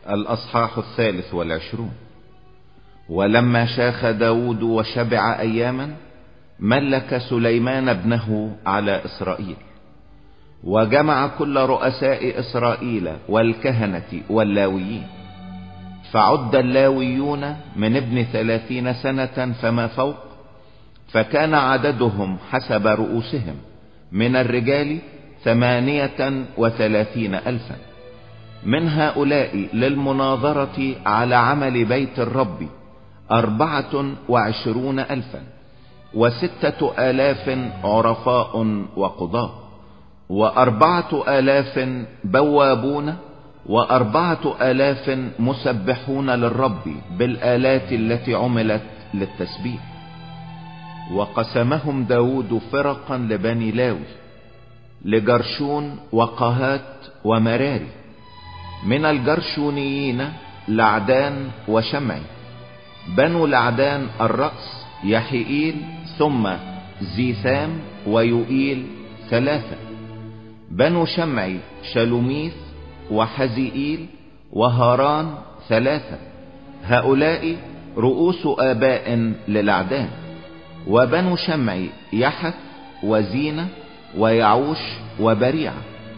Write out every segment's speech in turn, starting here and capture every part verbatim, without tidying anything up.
الأصحاح الثالث والعشرون. ولما شاخ داود وشبع أياما ملك سليمان ابنه على إسرائيل، وجمع كل رؤساء إسرائيل والكهنة واللاويين، فعد اللاويون من ابن ثلاثين سنة فما فوق، فكان عددهم حسب رؤوسهم من الرجال ثمانية وثلاثين ألفا. من هؤلاء للمناظرة على عمل بيت الرب أربعة وعشرون ألفا، وستة آلاف عرفاء وقضاء، وأربعة آلاف بوابون، وأربعة آلاف مسبحون للرب بالآلات التي عملت للتسبيح. وقسمهم داود فرقا لبني لاوي، لجرشون وقهات ومراري. من الجرشونيين لعدان وشمعي. بنو لعدان الرأس يحيئيل ثم زيثام ويوئيل ثلاثة. بنو شمعي شلوميث وحزيئيل وهاران ثلاثة. هؤلاء رؤوس آباء للعدان. وبنو شمعي يحث وزينة ويعوش وبريعة.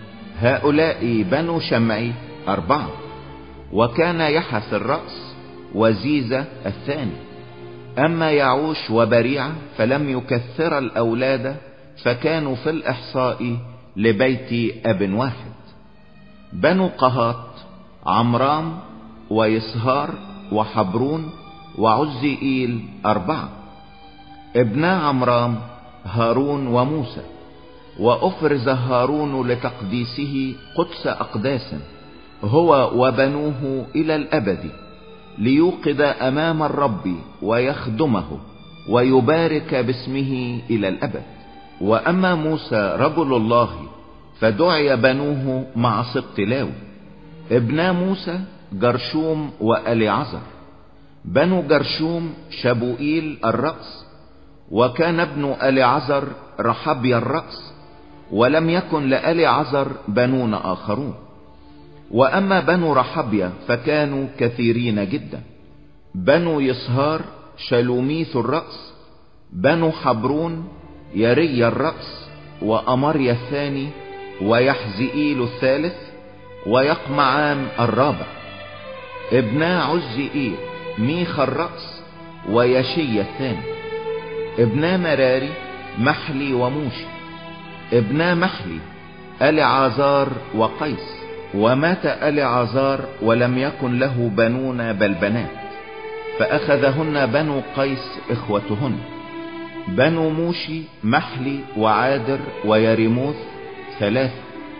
هؤلاء بنو شمعي أربعة. وكان يحث الرأس وزيزة الثاني. أما يعوش وبريعة فلم يكثر الأولاد، فكانوا في الإحصاء لبيت أب واحد. بنو قهات عمرام ويسهار وحبرون وعزيئيل أربعة. ابنا عمرام هارون وموسى. وأفرز هارون لتقديسه قدس أقداس هو وبنوه إلى الأبد، ليوقد أمام الرب ويخدمه ويبارك باسمه إلى الأبد. وأما موسى رجل الله فدعي بنوه مع سبط لاوي. ابنا موسى جرشوم وأليعزر. بنو جرشوم شبوئيل الرأس. وكان ابن أليعزر رحبي الرأس، ولم يكن لأليعزر بنون آخرون. وأما بنو رحبيا فكانوا كثيرين جدا. بنو يسهار شلوميث الرأس. بنو حبرون يري الرأس وأمريا الثاني ويحزئيل الثالث ويقمعام الرابع. ابنا عزئيل ميخ الرأس ويشي الثاني. ابنا مراري محلي وموشي. ابنا محلي أليعازار وقيس. ومات أليعازار ولم يكن له بنون بل بنات، فأخذهن بنو قيس إخوتهن. بنو موشي محلي وعادر ويريموث ثلاثة.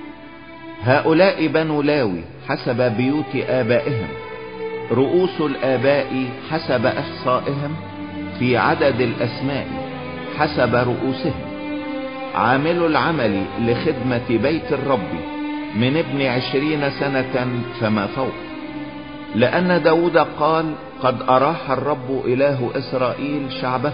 هؤلاء بنو لاوي حسب بيوت آبائهم، رؤوس الآباء حسب إحصائهم في عدد الأسماء حسب رؤوسهم، عامل العمل لخدمة بيت الرب من ابن عشرين سنة فما فوق. لأن داود قال: قد أراح الرب إله إسرائيل شعبه،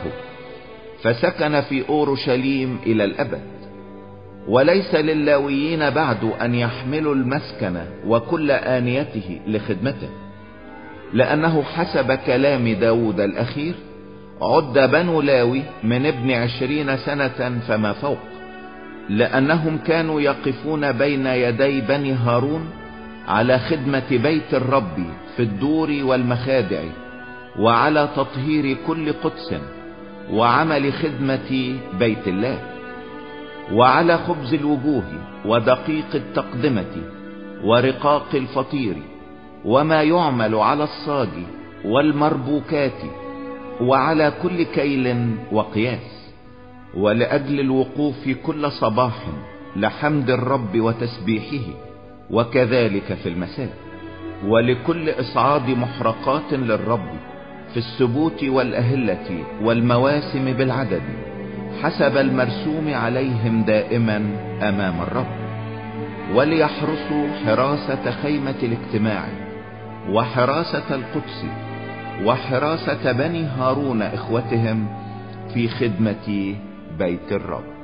فسكن في أورشليم إلى الأبد. وليس للاويين بعد أن يحملوا المسكن وكل آنيته لخدمته، لأنه حسب كلام داود الأخير عد بنو لاوي من ابن عشرين سنة فما فوق، لأنهم كانوا يقفون بين يدي بني هارون على خدمة بيت الرب في الدور والمخادع، وعلى تطهير كل قدس، وعمل خدمة بيت الله، وعلى خبز الوجوه ودقيق التقدمة ورقاق الفطير، وما يعمل على الصاج والمربوكات، وعلى كل كيل وقياس، ولأجل الوقوف كل صباح لحمد الرب وتسبيحه، وكذلك في المساء، ولكل إصعاد محرقات للرب في السبوت والأهلة والمواسم بالعدد، حسب المرسوم عليهم دائما أمام الرب. وليحرسوا حراسة خيمة الاجتماع وحراسة القدس وحراسة بني هارون إخوتهم في خدمة بيت الرب.